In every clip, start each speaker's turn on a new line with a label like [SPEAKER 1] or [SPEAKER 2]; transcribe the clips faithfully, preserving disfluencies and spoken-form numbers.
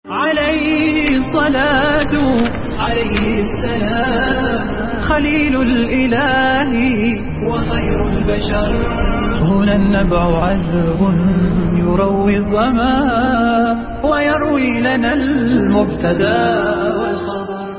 [SPEAKER 1] عليه الصلاة عليه السلام خليل الإله وخير البشر. هنا النبع عذب يروي الظما ويروي لنا المبتدا والخبر.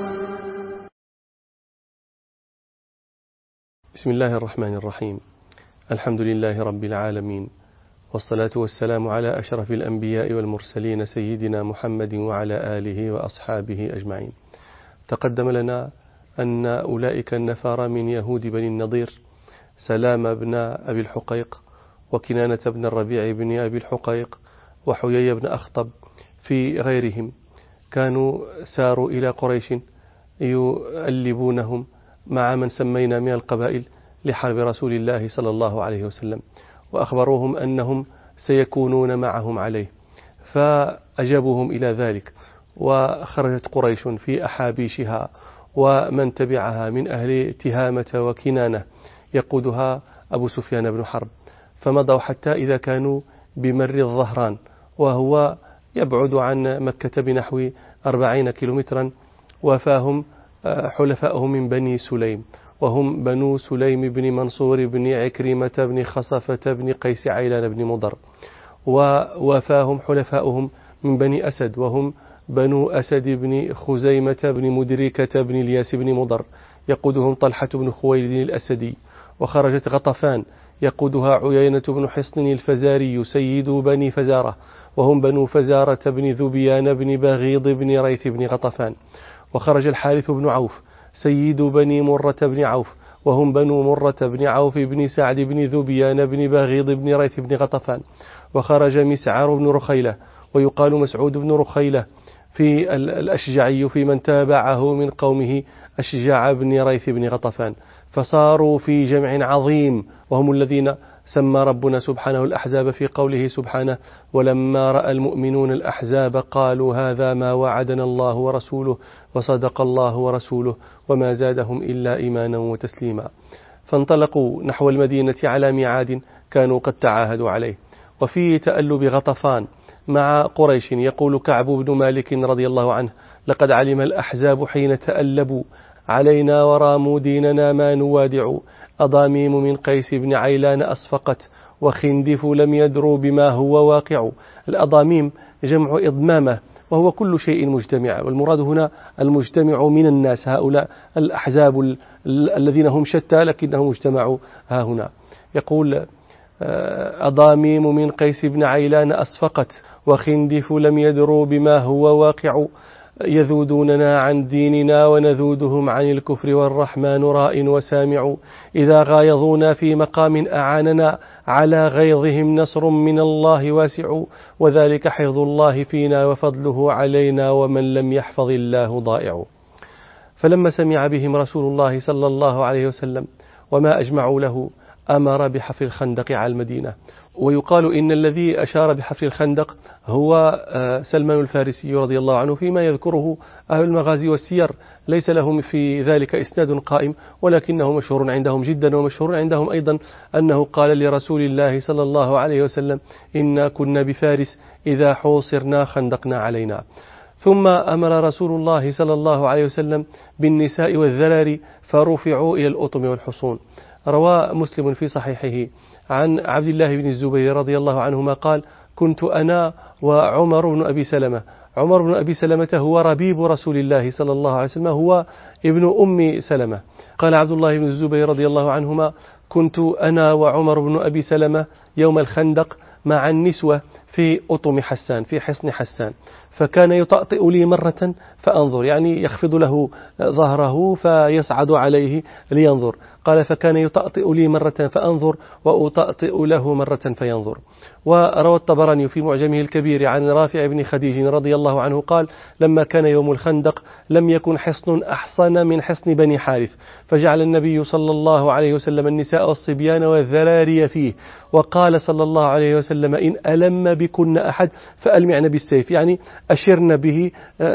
[SPEAKER 2] بسم الله الرحمن الرحيم. الحمد لله رب العالمين، والصلاة والسلام على أشرف الأنبياء والمرسلين سيدنا محمد وعلى آله وأصحابه أجمعين. تقدم لنا أن أولئك النفار من يهود بني النضير، سلام بن أبي الحقيق وكنانة بن الربيع بن أبي الحقيق وحيي بن أخطب في غيرهم، كانوا ساروا إلى قريش يؤلبونهم مع من سمينا من القبائل لحرب رسول الله صلى الله عليه وسلم، وأخبروهم أنهم سيكونون معهم عليه، فأجابوهم إلى ذلك. وخرجت قريش في أحابيشها ومن تبعها من أهل تهامة وكنانة يقودها أبو سفيان بن حرب، فمضوا حتى إذا كانوا بمر الظهران، وهو يبعد عن مكة بنحو أربعين كيلومترا، وفاهم حلفائهم من بني سليم، وهم بنو سليم بن منصور بن عكرمة بن خصفة بن قيس عيلان بن مضر، ووفاهم حلفائهم من بني أسد، وهم بنو أسد بن خزيمة بن مدركة بن الياس بن مضر، يقودهم طلحة بن خويلد الأسدي. وخرجت غطفان يقودها عيينة بن حصن الفزاري سيد بني فزارة، وهم بنو فزارة بن ذبيان بن بغيض بن ريث بن غطفان. وخرج الحارث بن عوف سيد بني مرة بن عوف، وهم بنو مرة بن عوف بن سعد بن ذبيان بن بغيض بن ريث بن غطفان. وخرج مسعر بن رخيلة ويقال مسعود بن رخيلة في الأشجعي في من تابعه من قومه أشجع بن ريث بن غطفان، فصاروا في جمع عظيم، وهم الذين سمى ربنا سبحانه الأحزاب في قوله سبحانه: ولما رأى المؤمنون الأحزاب قالوا هذا ما وعدنا الله ورسوله وصدق الله ورسوله وما زادهم إلا إيمانا وتسليما. فانطلقوا نحو المدينة على ميعاد كانوا قد تعاهدوا عليه. وفي تألب غطفان مع قريش يقول كعب بن مالك رضي الله عنه: لقد علم الأحزاب حين تألبوا علينا وراموا ديننا ما نوادع، أضاميم من قيس بن عيلان أصفقت وخندف لم يدروا بما هو واقع. الأضاميم جمع إضمامة، وهو كل شيء مجتمع، والمراد هنا المجتمع من الناس، هؤلاء الأحزاب الذين هم شتى لكنهم اجتمعوا ها هنا. يقول: أضاميم من قيس بن عيلان أصفقت وخندف لم يدروا بما هو واقع، يذودوننا عن ديننا ونذودهم عن الكفر والرحمن راء وسامع، إذا غايظونا في مقام أعاننا على غيظهم نصر من الله واسع، وذلك حفظ الله فينا وفضله علينا ومن لم يحفظ الله ضائع. فلما سمع بهم رسول الله صلى الله عليه وسلم وما أجمعوا له أمر بحفر الخندق على المدينة. ويقال إن الذي أشار بحفر الخندق هو سلمان الفارسي رضي الله عنه، فيما يذكره أهل المغازي والسير، ليس لهم في ذلك إسناد قائم، ولكنه مشهور عندهم جدا. ومشهور عندهم أيضا أنه قال لرسول الله صلى الله عليه وسلم: إنا كنا بفارس إذا حوصرنا خندقنا علينا. ثم أمر رسول الله صلى الله عليه وسلم بالنساء والذراري فرفعوا إلى الأطم والحصون. روى مسلم في صحيحه عن عبد الله بن الزبير رضي الله عنهما قال: كنت أنا وعمر بن أبي سلمة. عمر بن أبي سلمة هو ربيب رسول الله صلى الله عليه وسلم، هو ابن أم سلمة. قال عبد الله بن الزبير رضي الله عنهما: كنت أنا وعمر بن أبي سلمة يوم الخندق مع النسوة في أطم حسان، في حصن حسان، فكان يطأطئ لي مرة فأنظر، يعني يخفض له ظهره فيصعد عليه لينظر. قال: فكان يطأطئ لي مرة فأنظر وأطأطئ له مرة فينظر. وروى الطبراني في معجمه الكبير عن رافع بن خديج رضي الله عنه قال: لما كان يوم الخندق لم يكن حصن أحصن من حصن بني حارث، فجعل النبي صلى الله عليه وسلم النساء والصبيان والذراري فيه، وقال صلى الله عليه وسلم: إن ألم بكن أحد فألمعن بالسيف، يعني أشرن به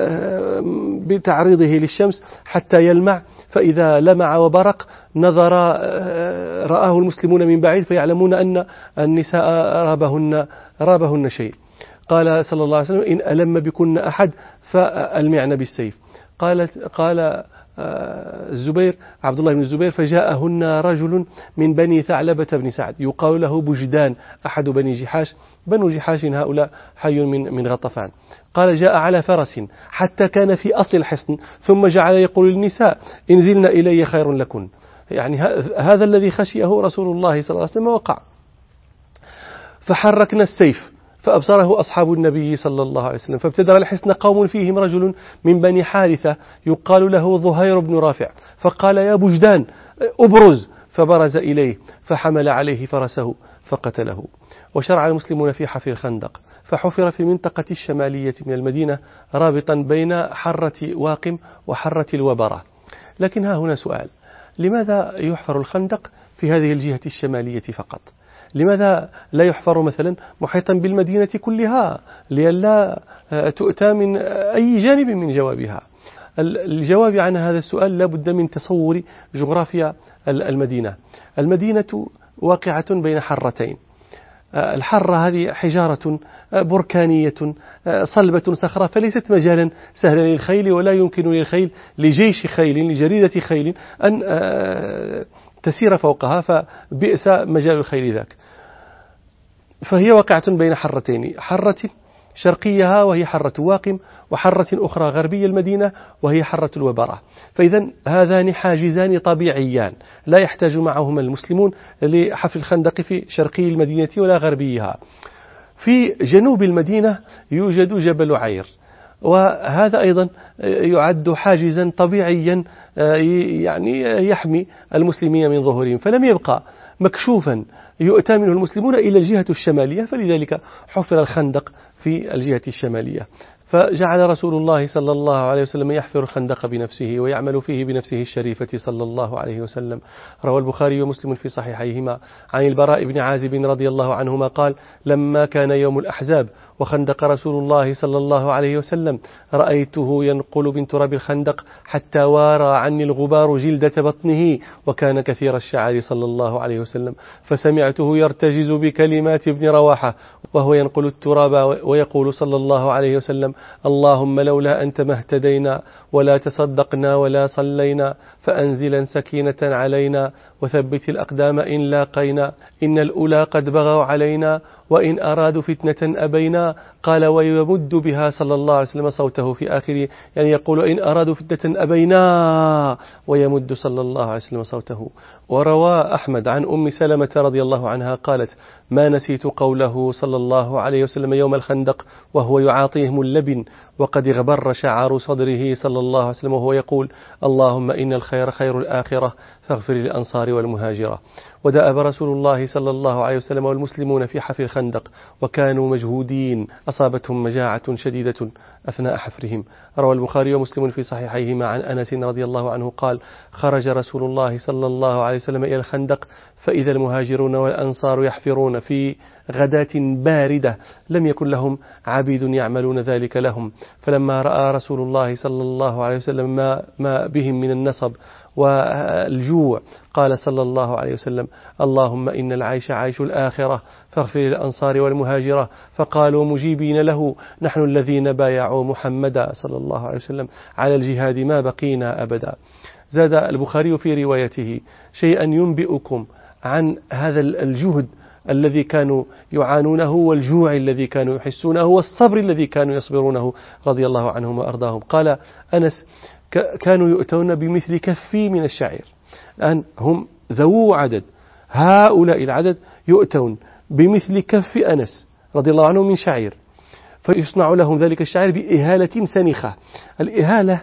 [SPEAKER 2] بتعريضه للشمس حتى يلمع، فإذا لمع وبرق نظر رآه المسلمون من بعيد فيعلمون أن النساء رابهن, رابهن شيء. قال صلى الله عليه وسلم إن ألم بكن أحد فألمعن بالسيف. قالت قال الزبير عبد الله بن الزبير فجاءهن رجل من بني ثعلبة بن سعد يقال له بجدان أحد بني جحاش. بنو جحاش هؤلاء حي من من غطفان. قال جاء على فرس حتى كان في أصل الحصن ثم جعل يقول للنساء انزلن إلي خير لكن. يعني هذا الذي خشيه رسول الله صلى الله عليه وسلم وقع. فحركنا السيف فأبصره أصحاب النبي صلى الله عليه وسلم فابتدر الحصن قوم فيهم رجل من بني حارثة يقال له ظهير بن رافع فقال يا بجدان أبرز فبرز إليه فحمل عليه فرسه فقتله. وشرع المسلمون في حفر الخندق فحفر في المنطقة الشمالية من المدينة رابطا بين حرة واقم وحرة الوبرة. لكن ها هنا سؤال: لماذا يحفر الخندق في هذه الجهة الشمالية فقط؟ لماذا لا يحفر مثلا محيطا بالمدينة كلها لئلا تؤتى من أي جانب من جوابها؟ الجواب عن هذا السؤال لا بد من تصور جغرافيا المدينة. المدينة واقعة بين حرتين. الحرة هذه حجارة بركانية صلبة صخرة فليست مجالا سهلا للخيل ولا يمكن للخيل لجيش خيل لجريدة خيل أن تسير فوقها فبئس مجال الخيل ذاك. فهي واقعة بين حرتين: حرة شرقيها وهي حرة واقم وحرة أخرى غربية المدينة وهي حرة الوبرة. فإذا هذان حاجزان طبيعيان لا يحتاج معهما المسلمون لحفر الخندق في شرقي المدينة ولا غربيها. في جنوب المدينة يوجد جبل عير وهذا أيضا يعد حاجزا طبيعيا يعني يحمي المسلمين من ظهورهم. فلم يبقى مكشوفا يؤتى منه المسلمون إلى الجهة الشمالية فلذلك حفر الخندق في الجهة الشمالية. فجعل رسول الله صلى الله عليه وسلم يحفر الخندق بنفسه ويعمل فيه بنفسه الشريفة صلى الله عليه وسلم. روى البخاري ومسلم في صحيحيهما عن البراء بن عازب رضي الله عنهما قال: لما كان يوم الأحزاب وخندق رسول الله صلى الله عليه وسلم رأيته ينقل من تراب الخندق حتى وارى عني الغبار جلدة بطنه وكان كثير الشعر صلى الله عليه وسلم، فسمعته يرتجز بكلمات ابن رواحة وهو ينقل التراب ويقول صلى الله عليه وسلم: اللهم لولا أنت ما اهتدينا ولا تصدقنا ولا صلينا فأنزلا سكينة علينا وثبت الأقدام إن لاقينا إن الأولى قد بغوا علينا وإن أرادوا فتنة أبينا. قال ويمد بها صلى الله عليه وسلم صوته في آخره، يعني يقول إن أرادوا فتنة أبينا ويمد صلى الله عليه وسلم صوته. وروى أحمد عن أم سلمة رضي الله عنها قالت: ما نسيت قوله صلى الله عليه وسلم يوم الخندق وهو يعاطيهم اللبن وقد غبر شعر صدره صلى الله عليه وسلم وهو يقول: اللهم إن الخير خير الآخرة فاغفر للأنصار والمهاجرة. ودأب رسول الله صلى الله عليه وسلم والمسلمون في حفر الخندق وكانوا مجهودين أصابتهم مجاعة شديدة أثناء حفرهم. روى البخاري ومسلم في صحيحيهما عن أنس رضي الله عنه قال: خرج رسول الله صلى الله عليه وسلم إلى الخندق فإذا المهاجرون والأنصار يحفرون في غداة باردة لم يكن لهم عبيد يعملون ذلك لهم. فلما رأى رسول الله صلى الله عليه وسلم ما, ما بهم من النصب والجوع قال صلى الله عليه وسلم: اللهم إن العيش عيش الآخرة فاغفر للأنصار والمهاجرة. فقالوا مجيبين له: نحن الذين بايعوا محمدا صلى الله عليه وسلم على الجهاد ما بقينا أبدا. زاد البخاري في روايته شيئا ينبئكم عن هذا الجهد الذي كانوا يعانونه والجوع الذي كانوا يحسونه والصبر الذي كانوا يصبرونه رضي الله عنهم وأرضاهم. قال أنس: كانوا يؤتون بمثل كفي من الشعير. الآن هم ذو عدد، هؤلاء العدد يؤتون بمثل كف أنس رضي الله عنه من شعير، فيصنع لهم ذلك الشعير بإهالة سنخة. الإهالة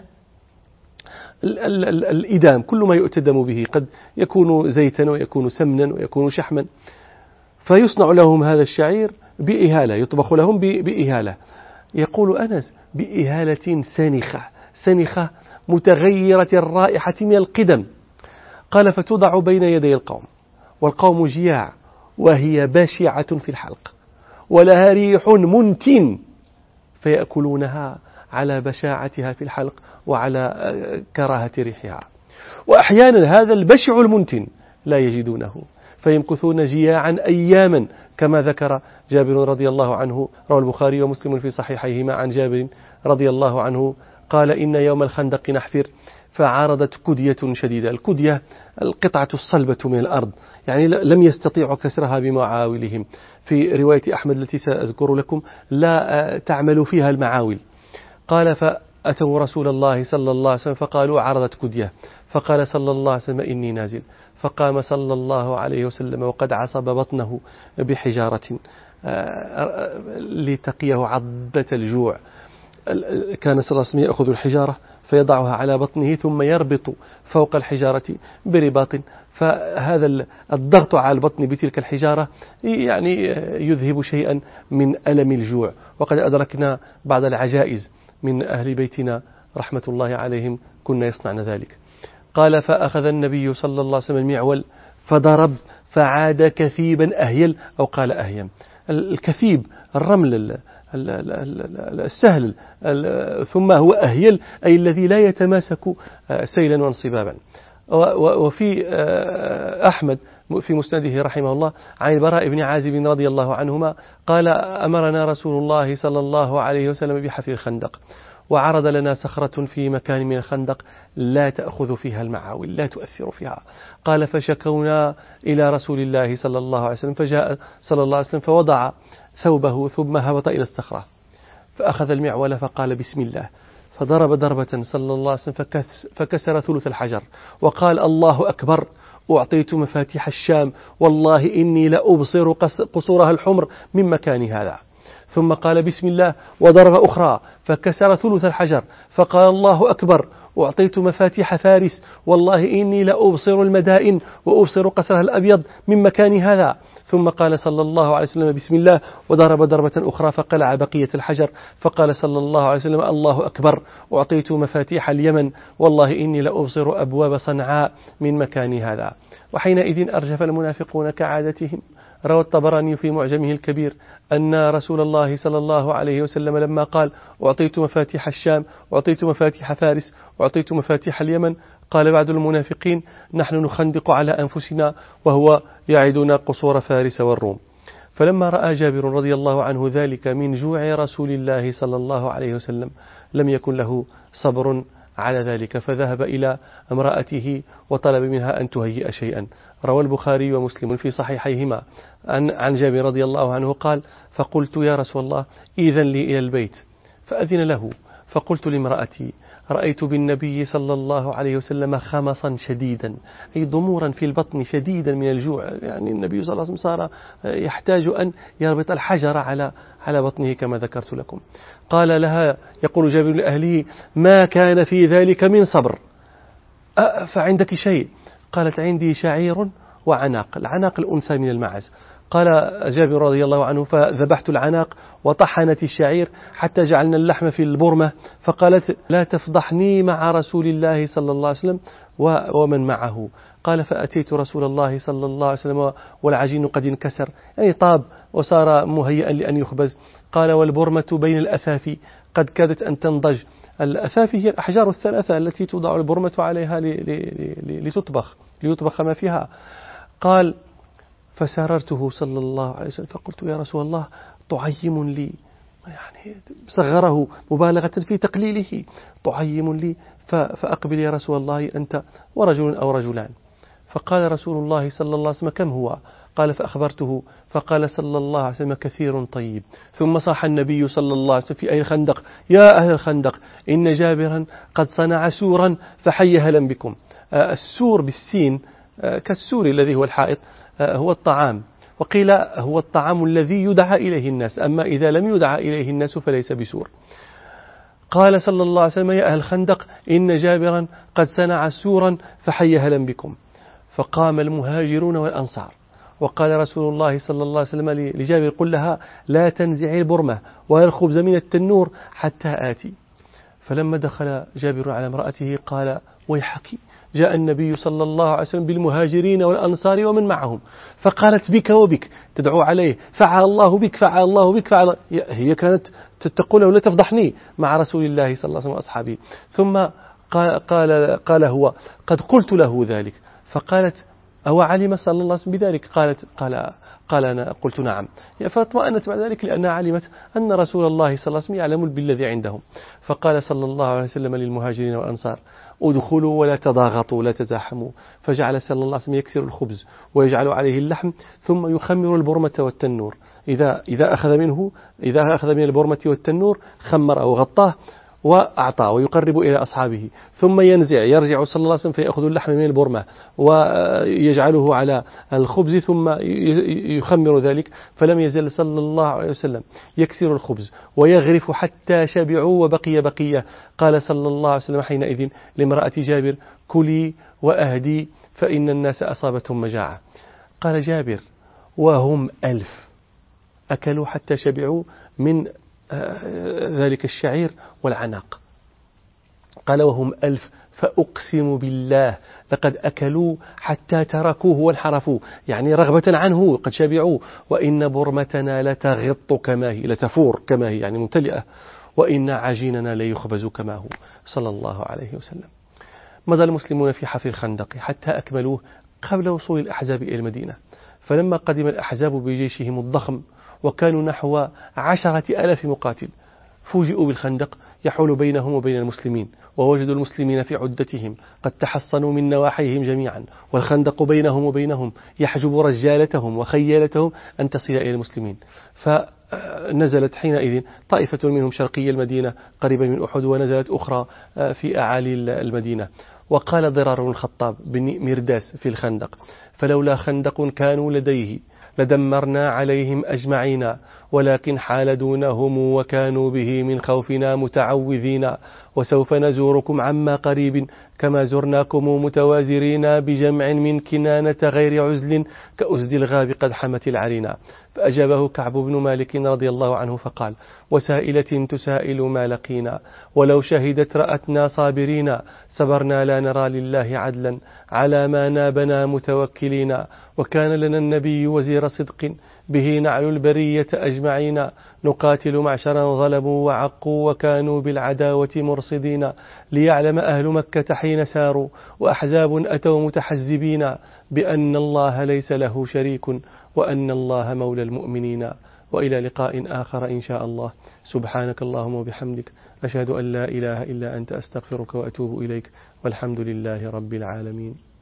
[SPEAKER 2] الإدام، كل ما يؤتدم به، قد يكون زيتا ويكون سمنا ويكون شحما، فيصنع لهم هذا الشعير بإهالة، يطبخ لهم بإهالة. يقول أنس: بإهالة سنخة سنخة متغيرة الرائحة من القدم. قال: فتوضع بين يدي القوم والقوم جياع وهي بشعة في الحلق ولها ريح منتن فيأكلونها على بشاعتها في الحلق وعلى كراهة ريحها. وأحيانا هذا البشع المنتن لا يجدونه فيمكثون جياعا أياما كما ذكر جابر رضي الله عنه. روى البخاري ومسلم في صحيحيهما عن جابر رضي الله عنه قال إن يوم الخندق نحفر فعارضت كدية شديدة. الكدية القطعة الصلبة من الأرض، يعني لم يستطيعوا كسرها بمعاولهم. في رواية أحمد التي سأذكر لكم لا تعمل فيها المعاول. قال فأتوا رسول الله صلى الله عليه وسلم فقالوا عرضت كدية، فقال صلى الله عليه وسلم إني نازل، فقام صلى الله عليه وسلم وقد عصب بطنه بحجارة لتقيه عضة الجوع. كان صلى الله عليه وسلم يأخذ الحجارة فيضعها على بطنه ثم يربط فوق الحجارة برباط، فهذا الضغط على البطن بتلك الحجارة يعني يذهب شيئا من ألم الجوع. وقد أدركنا بعض العجائز من أهل بيتنا رحمة الله عليهم كنا يصنعن ذلك. قال فأخذ النبي صلى الله عليه وسلم المعول فضرب فعاد كثيبا أهيل، أو قال أهيم. الكثيب الرمل السهل، ثم هو أهيل أي الذي لا يتماسك سيلا وانصبابا. وفي أحمد في مسنده رحمه الله عن البراء بن عازب رضي الله عنهما قال أمرنا رسول الله صلى الله عليه وسلم بحفر الخندق، وعرض لنا صخرة في مكان من الخندق لا تأخذ فيها المعاول، لا تؤثر فيها. قال فشكونا إلى رسول الله صلى الله عليه وسلم، فجاء صلى الله عليه وسلم فوضع ثوبه ثم هبط إلى الصخرة فأخذ المعول فقال بسم الله، فضرب ضربة صلى الله عليه وسلم فكسر ثلث الحجر وقال الله أكبر، أعطيت مفاتيح الشام والله إني لأبصر قصورها الحمر من مكان هذا. ثم قال بسم الله وضرب أخرى فكسر ثلث الحجر فقال الله أكبر، أعطيت مفاتيح فارس والله إني لأبصر المدائن وأبصر قصرها الأبيض من مكان هذا. ثم قال صلى الله عليه وسلم بسم الله وضرب ضربة أخرى فقلع بقية الحجر فقال صلى الله عليه وسلم الله أكبر، أعطيت مفاتيح اليمن والله إني لأبصر أبواب صنعاء من مكان هذا. وحينئذ أرجف المنافقون كعادتهم. روى الطبراني في معجمه الكبير أن رسول الله صلى الله عليه وسلم لما قال أعطيت مفاتيح الشام، أعطيت مفاتيح فارس، أعطيت مفاتيح اليمن، قال بعض المنافقين نحن نخندق على أنفسنا وهو يعدنا قصور فارس والروم. فلما رأى جابر رضي الله عنه ذلك من جوع رسول الله صلى الله عليه وسلم لم يكن له صبر على ذلك، فذهب إلى امرأته وطلب منها أن تهيئ شيئا. روى البخاري ومسلم في صحيحيهما عن جابر رضي الله عنه قال فقلت يا رسول الله إذن لي إلى البيت، فأذن له. فقلت لامرأتي رأيت بالنبي صلى الله عليه وسلم خمصا شديدا، أي ضمورا في البطن شديدا من الجوع، يعني النبي صلى الله عليه وسلم صار يحتاج أن يربط الحجر على على بطنه كما ذكرت لكم. قال لها يقول جابر لأهله ما كان في ذلك من صبر، فعندك شيء؟ قالت عندي شعير وعناق. العناق الأنثى من المعز. قال جابر رضي الله عنه فذبحت العناق وطحنت الشعير حتى جعلنا اللحم في البرمة، فقالت لا تفضحني مع رسول الله صلى الله عليه وسلم ومن معه. قال فأتيت رسول الله صلى الله عليه وسلم والعجين قد انكسر، يعني طاب وصار مهيئا لأن يخبز. قال والبرمة بين الأثافي قد كادت أن تنضج. الأثافي هي الأحجار الثلاثة التي توضع البرمة عليها لتطبخ ليطبخ ما فيها. قال فساررته صلى الله عليه وسلم فقلت يا رسول الله تعيم لي، يعني صغره مبالغة في تقليله، تعيم لي فأقبل يا رسول الله أنت ورجل أو رجلان. فقال رسول الله صلى الله عليه وسلم كم هو؟ قال فأخبرته فقال صلى الله عليه وسلم كثير طيب. ثم صاح النبي صلى الله عليه وسلم في أهل الخندق يا أهل الخندق إن جابرا قد صنع سورا فحي هلا بكم. السور بالسين كالسور الذي هو الحائط هو الطعام، وقيل هو الطعام الذي يدعى إليه الناس، أما إذا لم يدعى إليه الناس فليس بسور. قال صلى الله عليه وسلم يا أهل الخندق إن جابرا قد صنع سورا فحي هلا بكم. فقام المهاجرون والأنصار وقال رسول الله صلى الله عليه وسلم لجابر قل لها لا تنزعي البرمة ولا الخبز من التنور حتى آتي. فلما دخل جابر على امرأته قال ويحك جاء النبي صلى الله عليه وسلم بالمهاجرين والأنصار ومن معهم، فقالت بك وبك تدعو عليه فعل الله بك فعل الله بك فعل. هي كانت تقول له لا تفضحني مع رسول الله صلى الله عليه وسلم وأصحابه. ثم قال, قال, قال هو قد قلت له ذلك، فقالت أو علم صلى الله عليه وسلم بذلك؟ قالت قال قال أنا قلت نعم. فاطمأنت بعد ذلك لأنها علمت أن رسول الله صلى الله عليه وسلم يعلم بالذي عندهم. فقال صلى الله عليه وسلم للمهاجرين والأنصار ادخلوا ولا تضاغطوا لا تزاحموا. فجعل صلى الله عليه وسلم يكسر الخبز ويجعل عليه اللحم ثم يخمر البرمة والتنور. إذا إذا أخذ منه إذا أخذ من البرمة والتنور خمر أو غطاه وأعطى ويقرب إلى أصحابه، ثم ينزع يرجع صلى الله عليه وسلم فيأخذ اللحم من البرمة ويجعله على الخبز ثم يخمر ذلك. فلم يزل صلى الله عليه وسلم يكسر الخبز ويغرف حتى شبعوا وبقي بقية. قال صلى الله عليه وسلم حينئذ لامرأة جابر كلي وأهدي فإن الناس أصابتهم مجاعة. قال جابر وهم ألف أكلوا حتى شبعوا من ذلك الشعير والعناق. قال وهم ألف فأقسم بالله لقد أكلوا حتى تركوه وانحرفوا، يعني رغبة عنه قد شبعوا. وإن برمتنا لتغط كما هي لتفور كما هي يعني ممتلئة، وإن عجيننا ليخبز كما هو صلى الله عليه وسلم. مضى المسلمون في حفر الخندق حتى أكملوه قبل وصول الأحزاب إلى المدينة. فلما قدم الأحزاب بجيشهم الضخم وكانوا نحو عشرة ألاف مقاتل فوجئوا بالخندق يحول بينهم وبين المسلمين، ووجدوا المسلمين في عدتهم قد تحصنوا من نواحيهم جميعا، والخندق بينهم وبينهم يحجب رجالتهم وخيالتهم أن تصل إلى المسلمين. فنزلت حينئذ طائفة منهم شرقي المدينة قريبا من أحد، ونزلت أخرى في أعالي المدينة. وقال ضرار بن الخطاب بن مرداس في الخندق فلولا خندق كانوا لديه لدمرنا عليهم أجمعين، ولكن حال دونهم وكانوا به من خوفنا متعوذين، وسوف نزوركم عما قريب كما زرناكم متوازرين بجمع من كنانة غير عزل كأزد الغاب قد حمت العرينا. فأجابه كعب بن مالك رضي الله عنه فقال وسائلة تسائل ما لقينا، ولو شهدت رأتنا صابرين، صبرنا لا نرى لله عدلا على ما نابنا متوكلين. وكان لنا النبي وزير صدق به نعل البرية أجمعين، نقاتل معشرا ظلموا وعقوا وكانوا بالعداوة مرصدين، ليعلم أهل مكة حين ساروا وأحزاب أتوا متحزبين بأن الله ليس له شريك وأن الله مولى المؤمنين. وإلى لقاء آخر إن شاء الله. سبحانك اللهم وبحمدك أشهد أن لا إله إلا أنت أستغفرك وأتوب إليك، والحمد لله رب العالمين.